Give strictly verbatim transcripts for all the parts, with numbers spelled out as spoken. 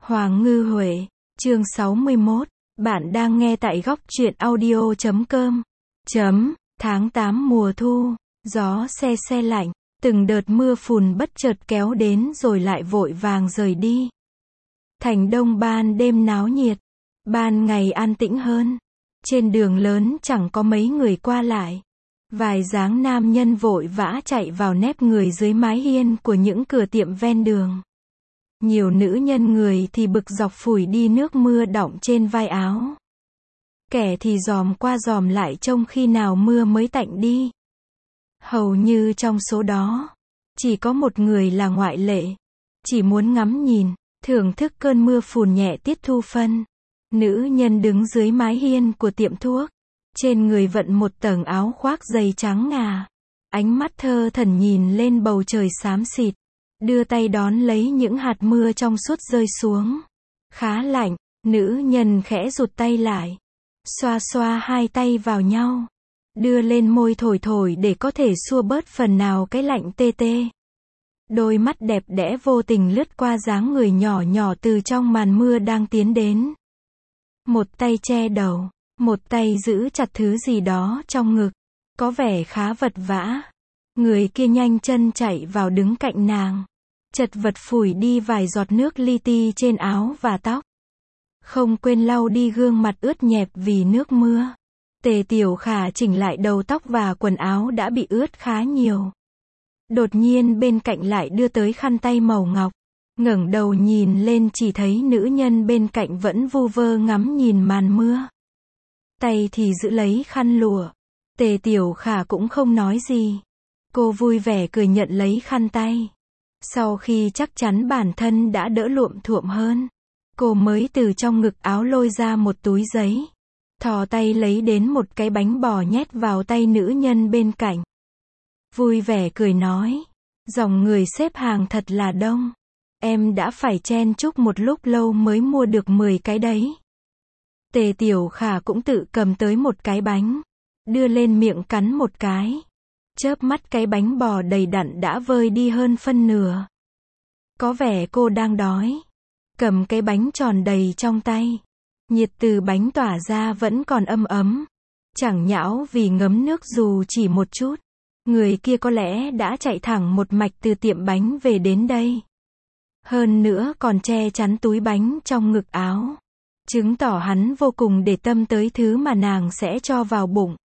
Hoàng Ngư Huệ, chương sáu mươi mốt, bạn đang nghe tại góc truyện audio chấm com. Chấm, tháng tám mùa thu, gió se se lạnh, từng đợt mưa phùn bất chợt kéo đến rồi lại vội vàng rời đi. Thành Đông ban đêm náo nhiệt, ban ngày an tĩnh hơn. Trên đường lớn chẳng có mấy người qua lại. Vài dáng nam nhân vội vã chạy vào nép người dưới mái hiên của những cửa tiệm ven đường. Nhiều nữ nhân người thì bực dọc phủi đi nước mưa đọng trên vai áo. Kẻ thì dòm qua dòm lại trông khi nào mưa mới tạnh đi. Hầu như trong số đó, chỉ có một người là ngoại lệ. Chỉ muốn ngắm nhìn, thưởng thức cơn mưa phùn nhẹ tiết thu phân. Nữ nhân đứng dưới mái hiên của tiệm thuốc. Trên người vận một tầng áo khoác dày trắng ngà. Ánh mắt thơ thẩn nhìn lên bầu trời xám xịt. Đưa tay đón lấy những hạt mưa trong suốt rơi xuống. Khá lạnh, nữ nhân khẽ rụt tay lại. Xoa xoa hai tay vào nhau. Đưa lên môi thổi thổi để có thể xua bớt phần nào cái lạnh tê tê. Đôi mắt đẹp đẽ vô tình lướt qua dáng người nhỏ nhỏ từ trong màn mưa đang tiến đến. Một tay che đầu, một tay giữ chặt thứ gì đó trong ngực. Có vẻ khá vật vã. Người kia nhanh chân chạy vào đứng cạnh nàng. Chật vật phủi đi vài giọt nước li ti trên áo và tóc. Không quên lau đi gương mặt ướt nhẹp vì nước mưa. Tề Tiểu Khả chỉnh lại đầu tóc và quần áo đã bị ướt khá nhiều. Đột nhiên bên cạnh lại đưa tới khăn tay màu ngọc. Ngẩng đầu nhìn lên chỉ thấy nữ nhân bên cạnh vẫn vu vơ ngắm nhìn màn mưa. Tay thì giữ lấy khăn lụa. Tề Tiểu Khả cũng không nói gì. Cô vui vẻ cười nhận lấy khăn tay. Sau khi chắc chắn bản thân đã đỡ luộm thuộm hơn, cô mới từ trong ngực áo lôi ra một túi giấy. Thò tay lấy đến một cái bánh bò nhét vào tay nữ nhân bên cạnh. Vui vẻ cười nói, dòng người xếp hàng thật là đông. Em đã phải chen chúc một lúc lâu mới mua được mười cái đấy. Tề Tiểu Khả cũng tự cầm tới một cái bánh. Đưa lên miệng cắn một cái. Chớp mắt cái bánh bò đầy đặn đã vơi đi hơn phân nửa. Có vẻ cô đang đói. Cầm cái bánh tròn đầy trong tay. Nhiệt từ bánh tỏa ra vẫn còn âm ấm. Chẳng nhão vì ngấm nước dù chỉ một chút. Người kia có lẽ đã chạy thẳng một mạch từ tiệm bánh về đến đây. Hơn nữa còn che chắn túi bánh trong ngực áo. Chứng tỏ hắn vô cùng để tâm tới thứ mà nàng sẽ cho vào bụng.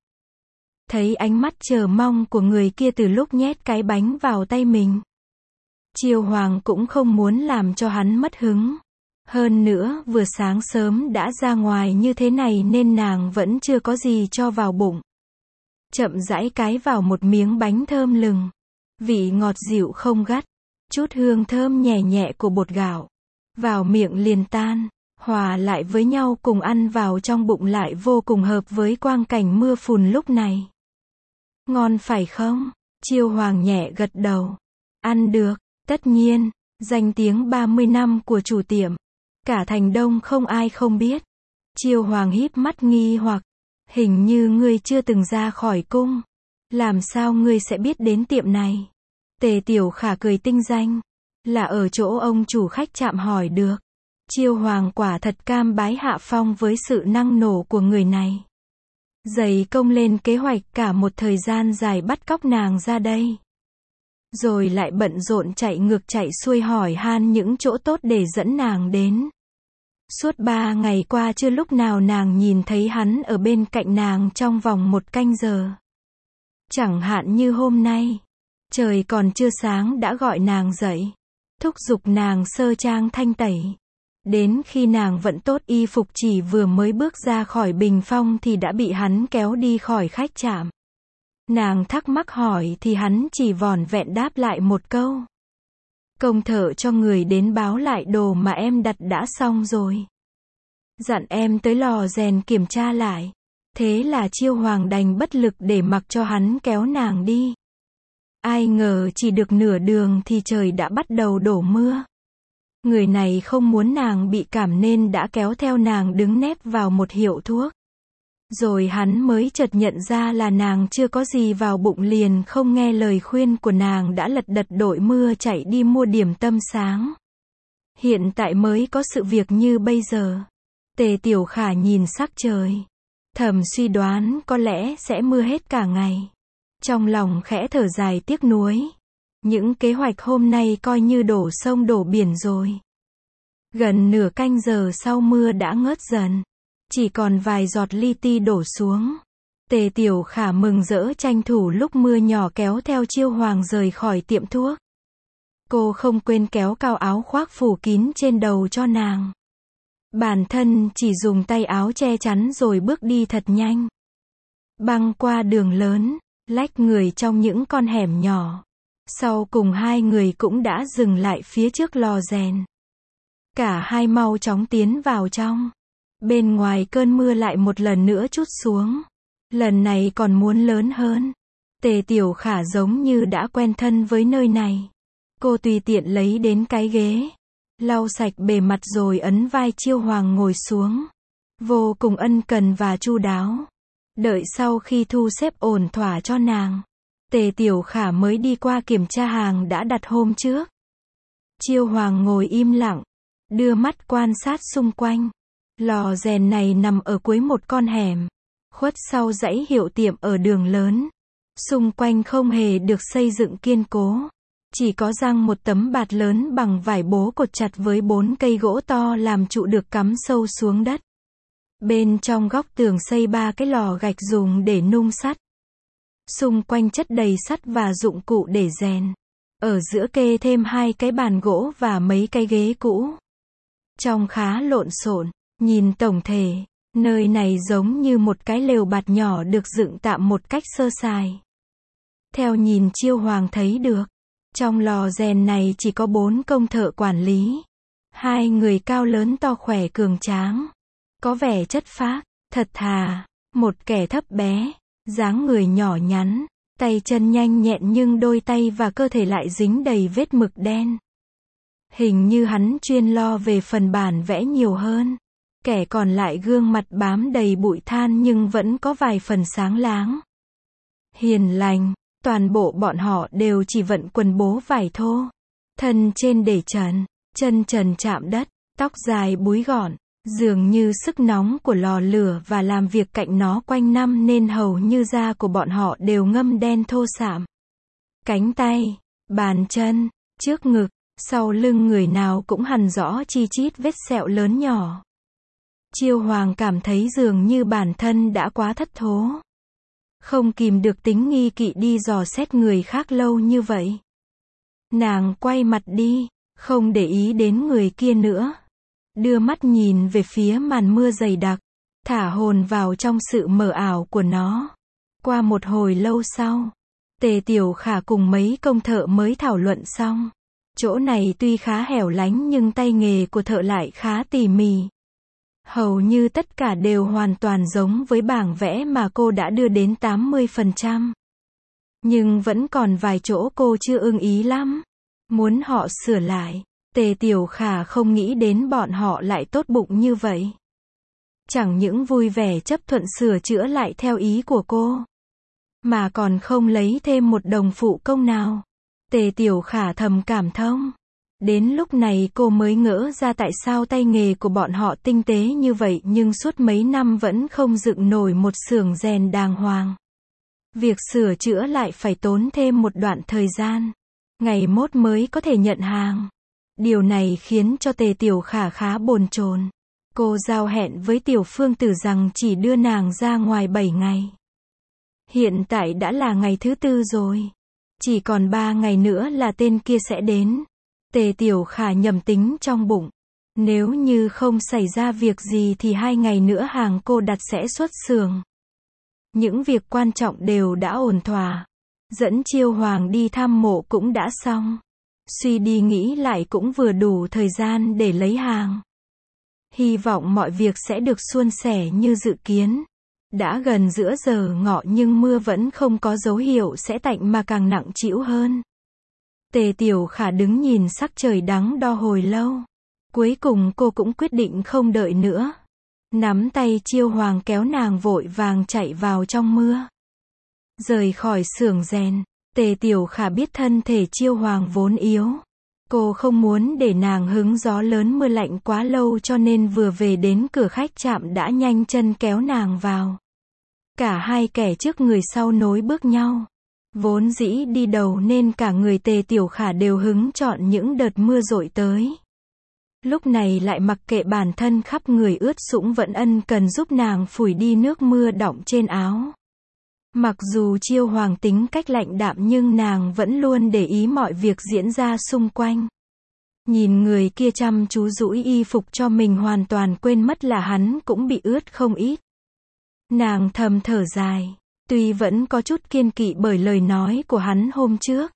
Thấy ánh mắt chờ mong của người kia từ lúc nhét cái bánh vào tay mình. Chiêu Hoàng cũng không muốn làm cho hắn mất hứng. Hơn nữa, vừa sáng sớm đã ra ngoài như thế này nên nàng vẫn chưa có gì cho vào bụng. Chậm rãi cái vào một miếng bánh thơm lừng. Vị ngọt dịu không gắt. Chút hương thơm nhẹ nhẹ của bột gạo. Vào miệng liền tan, hòa lại với nhau cùng ăn vào trong bụng lại vô cùng hợp với quang cảnh mưa phùn lúc này. Ngon phải không? Chiêu Hoàng nhẹ gật đầu. Ăn được, tất nhiên, danh tiếng ba mươi năm của chủ tiệm. Cả thành Đông không ai không biết. Chiêu Hoàng híp mắt nghi hoặc. Hình như ngươi chưa từng ra khỏi cung. Làm sao ngươi sẽ biết đến tiệm này? Tề Tiểu Khả cười tinh danh. Là ở chỗ ông chủ khách chạm hỏi được. Chiêu Hoàng quả thật cam bái hạ phong với sự năng nổ của người này. Dày công lên kế hoạch cả một thời gian dài bắt cóc nàng ra đây. Rồi lại bận rộn chạy ngược chạy xuôi hỏi han những chỗ tốt để dẫn nàng đến. Suốt ba ngày qua chưa lúc nào nàng nhìn thấy hắn ở bên cạnh nàng trong vòng một canh giờ. Chẳng hạn như hôm nay. Trời còn chưa sáng đã gọi nàng dậy. Thúc giục nàng sơ trang thanh tẩy. Đến khi nàng vẫn tốt y phục chỉ vừa mới bước ra khỏi bình phong thì đã bị hắn kéo đi khỏi khách trạm. Nàng thắc mắc hỏi thì hắn chỉ vỏn vẹn đáp lại một câu. Công thợ cho người đến báo lại đồ mà em đặt đã xong rồi. Dặn em tới lò rèn kiểm tra lại. Thế là Chiêu Hoàng đành bất lực để mặc cho hắn kéo nàng đi. Ai ngờ chỉ được nửa đường thì trời đã bắt đầu đổ mưa. Người này không muốn nàng bị cảm nên đã kéo theo nàng đứng nép vào một hiệu thuốc. Rồi hắn mới chợt nhận ra là nàng chưa có gì vào bụng liền không nghe lời khuyên của nàng đã lật đật đội mưa chạy đi mua điểm tâm sáng. Hiện tại mới có sự việc như bây giờ. Tề Tiểu Khả nhìn sắc trời. Thầm suy đoán có lẽ sẽ mưa hết cả ngày. Trong lòng khẽ thở dài tiếc nuối. Những kế hoạch hôm nay coi như đổ sông đổ biển rồi. Gần nửa canh giờ sau mưa đã ngớt dần. Chỉ còn vài giọt li ti đổ xuống. Tề Tiểu Khả mừng rỡ tranh thủ lúc mưa nhỏ kéo theo Chiêu Hoàng rời khỏi tiệm thuốc. Cô không quên kéo cao áo khoác phủ kín trên đầu cho nàng. Bản thân chỉ dùng tay áo che chắn rồi bước đi thật nhanh. Băng qua đường lớn, lách người trong những con hẻm nhỏ. Sau cùng hai người cũng đã dừng lại phía trước lò rèn. Cả hai mau chóng tiến vào trong. Bên ngoài cơn mưa lại một lần nữa trút xuống. Lần này còn muốn lớn hơn. Tề Tiểu Khả giống như đã quen thân với nơi này. Cô tùy tiện lấy đến cái ghế. Lau sạch bề mặt rồi ấn vai Chiêu Hoàng ngồi xuống. Vô cùng ân cần và chu đáo. Đợi sau khi thu xếp ổn thỏa cho nàng. Tề Tiểu Khả mới đi qua kiểm tra hàng đã đặt hôm trước. Chiêu Hoàng ngồi im lặng. Đưa mắt quan sát xung quanh. Lò rèn này nằm ở cuối một con hẻm. Khuất sau dãy hiệu tiệm ở đường lớn. Xung quanh không hề được xây dựng kiên cố. Chỉ có răng một tấm bạt lớn bằng vải bố cột chặt với bốn cây gỗ to làm trụ được cắm sâu xuống đất. Bên trong góc tường xây ba cái lò gạch dùng để nung sắt. Xung quanh chất đầy sắt và dụng cụ để rèn. Ở giữa kê thêm hai cái bàn gỗ và mấy cái ghế cũ. Trông khá lộn xộn, nhìn tổng thể, nơi này giống như một cái lều bạt nhỏ được dựng tạm một cách sơ sài. Theo nhìn Chiêu Hoàng thấy được, trong lò rèn này chỉ có bốn công thợ quản lý. Hai người cao lớn to khỏe cường tráng. Có vẻ chất phác, thật thà. Một kẻ thấp bé, dáng người nhỏ nhắn, tay chân nhanh nhẹn nhưng đôi tay và cơ thể lại dính đầy vết mực đen. Hình như hắn chuyên lo về phần bản vẽ nhiều hơn. Kẻ còn lại gương mặt bám đầy bụi than nhưng vẫn có vài phần sáng láng. Hiền lành, toàn bộ bọn họ đều chỉ vận quần bố vải thô. Thân trên để trần, chân trần chạm đất, tóc dài búi gọn. Dường như sức nóng của lò lửa và làm việc cạnh nó quanh năm nên hầu như da của bọn họ đều ngâm đen thô sạm. Cánh tay, bàn chân, trước ngực, sau lưng người nào cũng hằn rõ chi chít vết sẹo lớn nhỏ. Chiêu Hoàng cảm thấy dường như bản thân đã quá thất thố. Không kìm được tính nghi kỵ đi dò xét người khác lâu như vậy. Nàng quay mặt đi, không để ý đến người kia nữa. Đưa mắt nhìn về phía màn mưa dày đặc, thả hồn vào trong sự mờ ảo của nó. Qua một hồi lâu sau, Tề Tiểu Khả cùng mấy công thợ mới thảo luận xong. Chỗ này tuy khá hẻo lánh nhưng tay nghề của thợ lại khá tỉ mỉ. Hầu như tất cả đều hoàn toàn giống với bảng vẽ mà cô đã đưa đến tám mươi phần trăm. Nhưng vẫn còn vài chỗ cô chưa ưng ý lắm. Muốn họ sửa lại. Tề Tiểu Khả không nghĩ đến bọn họ lại tốt bụng như vậy. Chẳng những vui vẻ chấp thuận sửa chữa lại theo ý của cô, mà còn không lấy thêm một đồng phụ công nào. Tề Tiểu Khả thầm cảm thông. Đến lúc này cô mới ngỡ ra tại sao tay nghề của bọn họ tinh tế như vậy nhưng suốt mấy năm vẫn không dựng nổi một xưởng rèn đàng hoàng. Việc sửa chữa lại phải tốn thêm một đoạn thời gian. Ngày mốt mới có thể nhận hàng. Điều này khiến cho Tề Tiểu Khả khá bồn chồn. Cô giao hẹn với Tiểu Phương Tử rằng chỉ đưa nàng ra ngoài bảy ngày. Hiện tại đã là ngày thứ tư rồi. Chỉ còn ba ngày nữa là tên kia sẽ đến. Tề Tiểu Khả nhầm tính trong bụng. Nếu như không xảy ra việc gì thì hai ngày nữa hàng cô đặt sẽ xuất xưởng. Những việc quan trọng đều đã ổn thỏa. Dẫn Chiêu Hoàng đi thăm mộ cũng đã xong. Suy đi nghĩ lại cũng vừa đủ thời gian để lấy hàng. Hy vọng mọi việc sẽ được suôn sẻ như dự kiến. Đã gần giữa giờ ngọ nhưng mưa vẫn không có dấu hiệu sẽ tạnh mà càng nặng trĩu hơn. Tề Tiểu Khả đứng nhìn sắc trời đắn đo hồi lâu. Cuối cùng cô cũng quyết định không đợi nữa. Nắm tay Chiêu Hoàng kéo nàng vội vàng chạy vào trong mưa. Rời khỏi xưởng rèn, Tề Tiểu Khả biết thân thể Chiêu Hoàng vốn yếu. Cô không muốn để nàng hứng gió lớn mưa lạnh quá lâu cho nên vừa về đến cửa khách trạm đã nhanh chân kéo nàng vào. Cả hai kẻ trước người sau nối bước nhau. Vốn dĩ đi đầu nên cả người Tề Tiểu Khả đều hứng chọn những đợt mưa dội tới. Lúc này lại mặc kệ bản thân khắp người ướt sũng vẫn ân cần giúp nàng phủi đi nước mưa đọng trên áo. Mặc dù Chiêu Hoàng tính cách lạnh đạm nhưng nàng vẫn luôn để ý mọi việc diễn ra xung quanh. Nhìn người kia chăm chú dũi y phục cho mình hoàn toàn quên mất là hắn cũng bị ướt không ít. Nàng thầm thở dài, tuy vẫn có chút kiêng kỵ bởi lời nói của hắn hôm trước.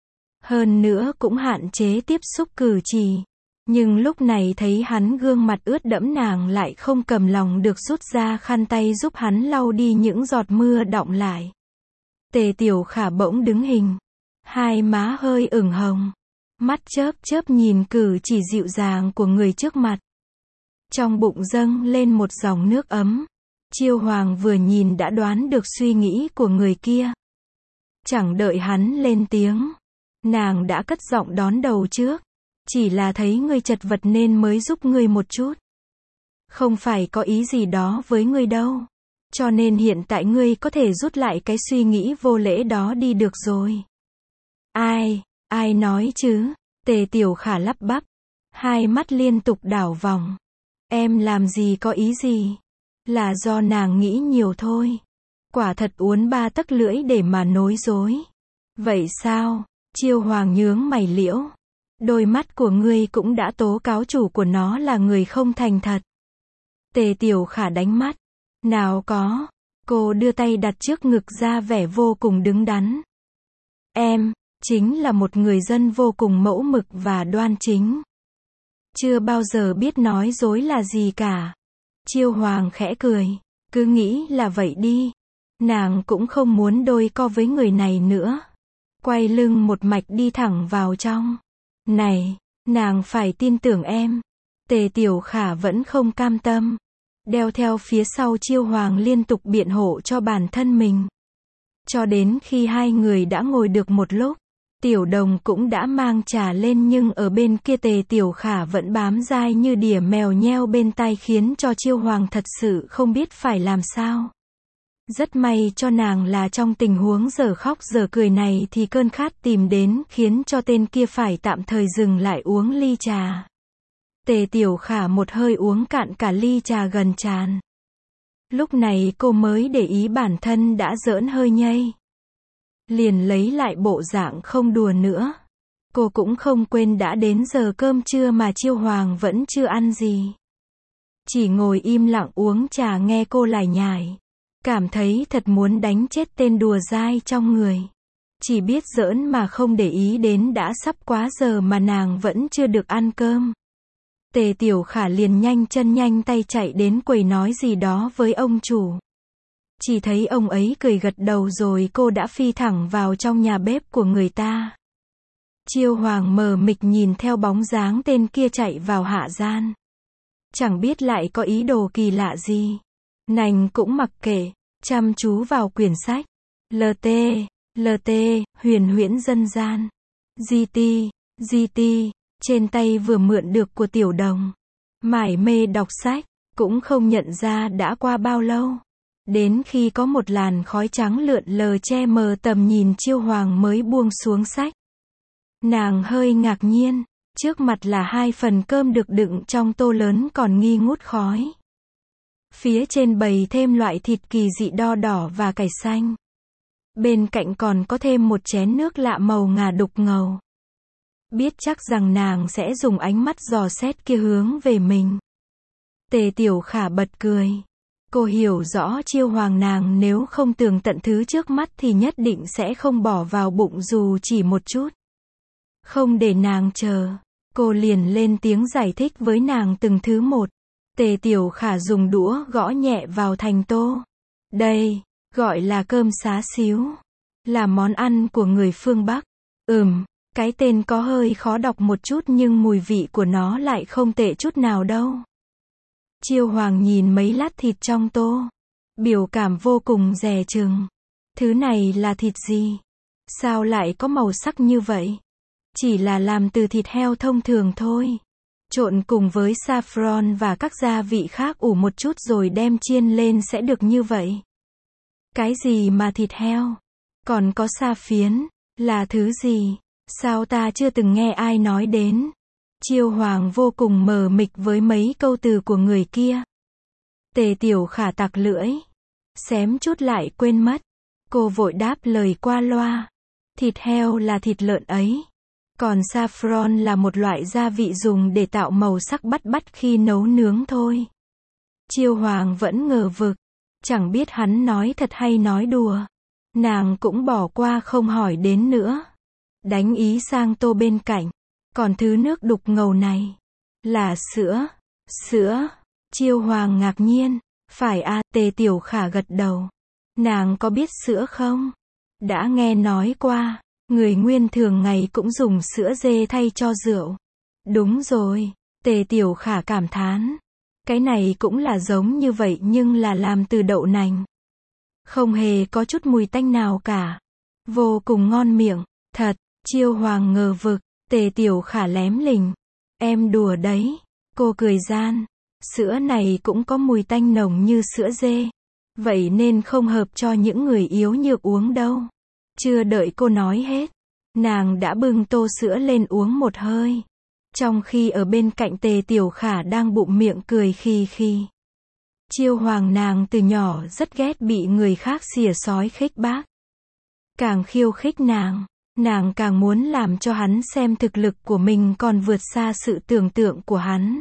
Hơn nữa cũng hạn chế tiếp xúc cử chỉ. Nhưng lúc này thấy hắn gương mặt ướt đẫm nàng lại không cầm lòng được rút ra khăn tay giúp hắn lau đi những giọt mưa đọng lại. Tề Tiểu Khả bỗng đứng hình. Hai má hơi ửng hồng. Mắt chớp chớp nhìn cử chỉ dịu dàng của người trước mặt. Trong bụng dâng lên một dòng nước ấm. Chiêu Hoàng vừa nhìn đã đoán được suy nghĩ của người kia. Chẳng đợi hắn lên tiếng. Nàng đã cất giọng đón đầu trước. Chỉ là thấy ngươi chật vật nên mới giúp ngươi một chút. Không phải có ý gì đó với ngươi đâu. Cho nên hiện tại ngươi có thể rút lại cái suy nghĩ vô lễ đó đi được rồi. Ai, ai nói chứ? Tề Tiểu Khả lắp bắp. Hai mắt liên tục đảo vòng. Em làm gì có ý gì? Là do nàng nghĩ nhiều thôi. Quả thật uốn ba tấc lưỡi để mà nói dối. Vậy sao? Chiêu Hoàng nhướng mày liễu. Đôi mắt của ngươi cũng đã tố cáo chủ của nó là người không thành thật. Tề Tiểu Khả đánh mắt. Nào có. Cô đưa tay đặt trước ngực ra vẻ vô cùng đứng đắn. Em, chính là một người dân vô cùng mẫu mực và đoan chính. Chưa bao giờ biết nói dối là gì cả. Chiêu Hoàng khẽ cười. Cứ nghĩ là vậy đi. Nàng cũng không muốn đôi co với người này nữa. Quay lưng một mạch đi thẳng vào trong. Này, nàng phải tin tưởng em. Tề Tiểu Khả vẫn không cam tâm. Đeo theo phía sau Chiêu Hoàng liên tục biện hộ cho bản thân mình. Cho đến khi hai người đã ngồi được một lúc, Tiểu Đồng cũng đã mang trà lên nhưng ở bên kia Tề Tiểu Khả vẫn bám dai như đỉa mèo nheo bên tai khiến cho Chiêu Hoàng thật sự không biết phải làm sao. Rất may cho nàng là trong tình huống giờ khóc giờ cười này thì cơn khát tìm đến khiến cho tên kia phải tạm thời dừng lại uống ly trà. Tề Tiểu Khả một hơi uống cạn cả ly trà gần tràn. Lúc này cô mới để ý bản thân đã giỡn hơi nhây. Liền lấy lại bộ dạng không đùa nữa. Cô cũng không quên đã đến giờ cơm trưa mà Chiêu Hoàng vẫn chưa ăn gì. Chỉ ngồi im lặng uống trà nghe cô lải nhải. Cảm thấy thật muốn đánh chết tên đùa dai trong người. Chỉ biết giỡn mà không để ý đến đã sắp quá giờ mà nàng vẫn chưa được ăn cơm. Tề Tiểu Khả liền nhanh chân nhanh tay chạy đến quầy nói gì đó với ông chủ. Chỉ thấy ông ấy cười gật đầu rồi cô đã phi thẳng vào trong nhà bếp của người ta. Chiêu Hoàng mờ mịt nhìn theo bóng dáng tên kia chạy vào hạ gian. Chẳng biết lại có ý đồ kỳ lạ gì. Nành cũng mặc kệ, chăm chú vào quyển sách. lờ tê, lờ tê, huyền huyễn dân gian. giê tê, giê tê, trên tay vừa mượn được của Tiểu Đồng. Mải mê đọc sách, cũng không nhận ra đã qua bao lâu. Đến khi có một làn khói trắng lượn lờ che mờ tầm nhìn Chiêu Hoàng mới buông xuống sách. Nàng hơi ngạc nhiên, trước mặt là hai phần cơm được đựng trong tô lớn còn nghi ngút khói. Phía trên bày thêm loại thịt kỳ dị đo đỏ và cải xanh. Bên cạnh còn có thêm một chén nước lạ màu ngà đục ngầu. Biết chắc rằng nàng sẽ dùng ánh mắt dò xét kia hướng về mình. Tề Tiểu Khả bật cười. Cô hiểu rõ Chiêu Hoàng nàng nếu không tường tận thứ trước mắt thì nhất định sẽ không bỏ vào bụng dù chỉ một chút. Không để nàng chờ, cô liền lên tiếng giải thích với nàng từng thứ một. Tề Tiểu Khả dùng đũa gõ nhẹ vào thành tô. Đây, gọi là cơm xá xíu. Là món ăn của người phương Bắc. Ừm, cái tên có hơi khó đọc một chút nhưng mùi vị của nó lại không tệ chút nào đâu. Chiêu Hoàng nhìn mấy lát thịt trong tô. Biểu cảm vô cùng dè chừng. Thứ này là thịt gì? Sao lại có màu sắc như vậy? Chỉ là làm từ thịt heo thông thường thôi. Trộn cùng với saffron và các gia vị khác ủ một chút rồi đem chiên lên sẽ được như vậy. Cái gì mà thịt heo? Còn có sa phiến, là thứ gì? Sao ta chưa từng nghe ai nói đến? Chiêu Hoàng vô cùng mờ mịt với mấy câu từ của người kia. Tề Tiểu Khả tặc lưỡi. Xém chút lại quên mất. Cô vội đáp lời qua loa. Thịt heo là thịt lợn ấy. Còn saffron là một loại gia vị dùng để tạo màu sắc bắt bắt khi nấu nướng thôi. Chiêu Hoàng vẫn ngờ vực. Chẳng biết hắn nói thật hay nói đùa. Nàng cũng bỏ qua không hỏi đến nữa. Đánh ý sang tô bên cạnh. Còn thứ nước đục ngầu này. Là sữa. Sữa. Chiêu Hoàng ngạc nhiên. Phải à, Tề Tiểu Khả gật đầu. Nàng có biết sữa không? Đã nghe nói qua. Người Nguyên thường ngày cũng dùng sữa dê thay cho rượu. Đúng rồi. Tề Tiểu Khả cảm thán. Cái này cũng là giống như vậy nhưng là làm từ đậu nành. Không hề có chút mùi tanh nào cả. Vô cùng ngon miệng. Thật. Chiêu Hoàng ngờ vực. Tề Tiểu Khả lém lỉnh. Em đùa đấy. Cô cười gian. Sữa này cũng có mùi tanh nồng như sữa dê. Vậy nên không hợp cho những người yếu nhược uống đâu. Chưa đợi cô nói hết. Nàng đã bưng tô sữa lên uống một hơi. Trong khi ở bên cạnh Tề Tiểu Khả đang bụng miệng cười khì khì. Chiêu Hoàng nàng từ nhỏ rất ghét bị người khác xỉa xói khích bác. Càng khiêu khích nàng, nàng càng muốn làm cho hắn xem thực lực của mình còn vượt xa sự tưởng tượng của hắn.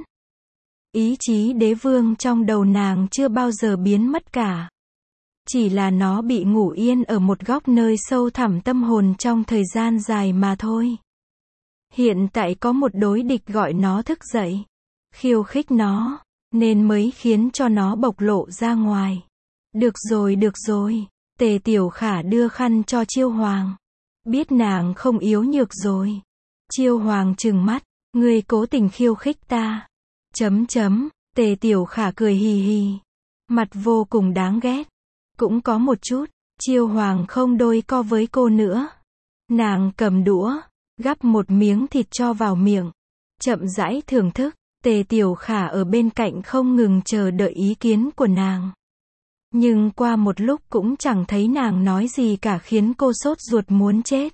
Ý chí đế vương trong đầu nàng chưa bao giờ biến mất cả. Chỉ là nó bị ngủ yên ở một góc nơi sâu thẳm tâm hồn trong thời gian dài mà thôi. Hiện tại có một đối địch gọi nó thức dậy, khiêu khích nó, nên mới khiến cho nó bộc lộ ra ngoài. Được rồi được rồi, Tề Tiểu Khả đưa khăn cho Chiêu Hoàng. Biết nàng không yếu nhược rồi. Chiêu Hoàng trừng mắt, ngươi cố tình khiêu khích ta. Chấm chấm, Tề Tiểu Khả cười hì hì. Mặt vô cùng đáng ghét. Cũng có một chút, Chiêu Hoàng không đôi co với cô nữa. Nàng cầm đũa, gắp một miếng thịt cho vào miệng. Chậm rãi thưởng thức, Tề Tiểu Khả ở bên cạnh không ngừng chờ đợi ý kiến của nàng. Nhưng qua một lúc cũng chẳng thấy nàng nói gì cả khiến cô sốt ruột muốn chết.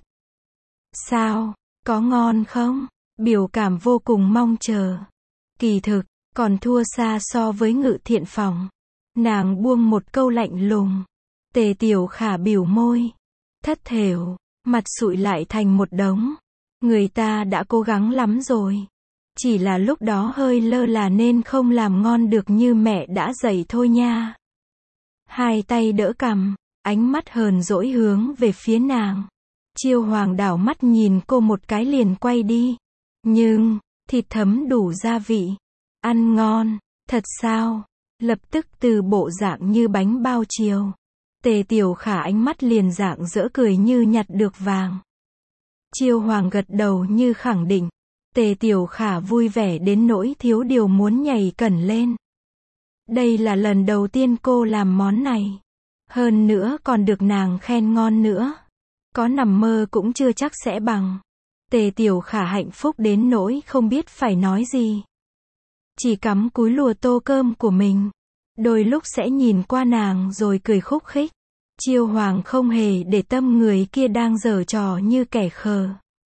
Sao, có ngon không? Biểu cảm vô cùng mong chờ. Kỳ thực, còn thua xa so với Ngự Thiện Phòng. Nàng buông một câu lạnh lùng. Tề Tiểu Khả bỉu môi. Thất thểu, mặt sụi lại thành một đống. Người ta đã cố gắng lắm rồi. Chỉ là lúc đó hơi lơ là nên không làm ngon được như mẹ đã dạy thôi nha. Hai tay đỡ cằm, ánh mắt hờn dỗi hướng về phía nàng. Chiêu Hoàng đảo mắt nhìn cô một cái liền quay đi. Nhưng, thịt thấm đủ gia vị. Ăn ngon, thật sao? Lập tức từ bộ dạng như bánh bao chiều. Tề Tiểu Khả ánh mắt liền rạng rỡ cười như nhặt được vàng. Chiêu Hoàng gật đầu như khẳng định. Tề Tiểu Khả vui vẻ đến nỗi thiếu điều muốn nhảy cẩn lên. Đây là lần đầu tiên cô làm món này. Hơn nữa còn được nàng khen ngon nữa. Có nằm mơ cũng chưa chắc sẽ bằng. Tề Tiểu Khả hạnh phúc đến nỗi không biết phải nói gì. Chỉ cắm cúi lùa tô cơm của mình. Đôi lúc sẽ nhìn qua nàng rồi cười khúc khích. Chiêu Hoàng không hề để tâm người kia đang giở trò như kẻ khờ.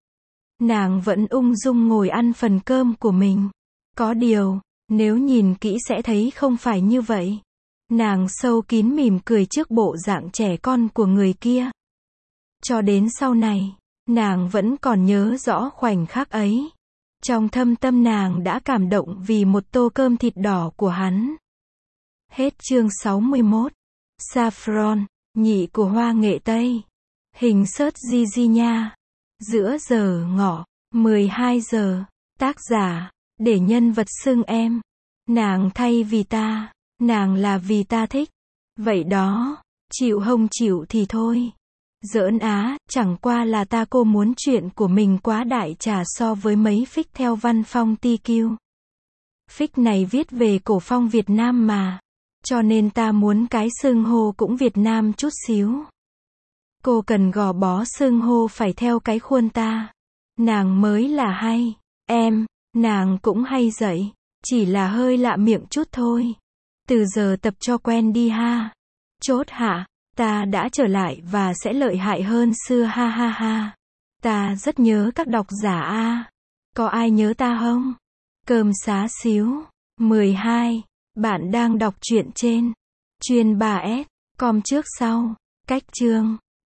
Nàng vẫn ung dung ngồi ăn phần cơm của mình. Có điều, nếu nhìn kỹ sẽ thấy không phải như vậy. Nàng sâu kín mỉm cười trước bộ dạng trẻ con của người kia. Cho đến sau này, nàng vẫn còn nhớ rõ khoảnh khắc ấy. Trong thâm tâm nàng đã cảm động vì một tô cơm thịt đỏ của hắn. Hết chương sáu mươi mốt. Saffron, nhị của Hoa nghệ Tây. Hình search di di nha. Giữa giờ ngọ, mười hai giờ. Tác giả, để nhân vật xưng em. Nàng thay vì ta, nàng là vì ta thích. Vậy đó, chịu không chịu thì thôi. Giỡn á, chẳng qua là ta cô muốn chuyện của mình quá đại trà so với mấy fic theo văn phong ti kiu. Fic này viết về cổ phong Việt Nam mà. Cho nên ta muốn cái xưng hô cũng Việt Nam chút xíu. Cô cần gò bó xưng hô phải theo cái khuôn ta. Nàng mới là hay. Em, nàng cũng hay dạy. Chỉ là hơi lạ miệng chút thôi. Từ giờ tập cho quen đi ha. Chốt hạ. Ta đã trở lại và sẽ lợi hại hơn xưa ha ha ha. Ta rất nhớ các độc giả a. Có ai nhớ ta không? Cơm xá xíu. mười hai. Bạn đang đọc truyện trên chuyên ba S com trước sau. Cách chương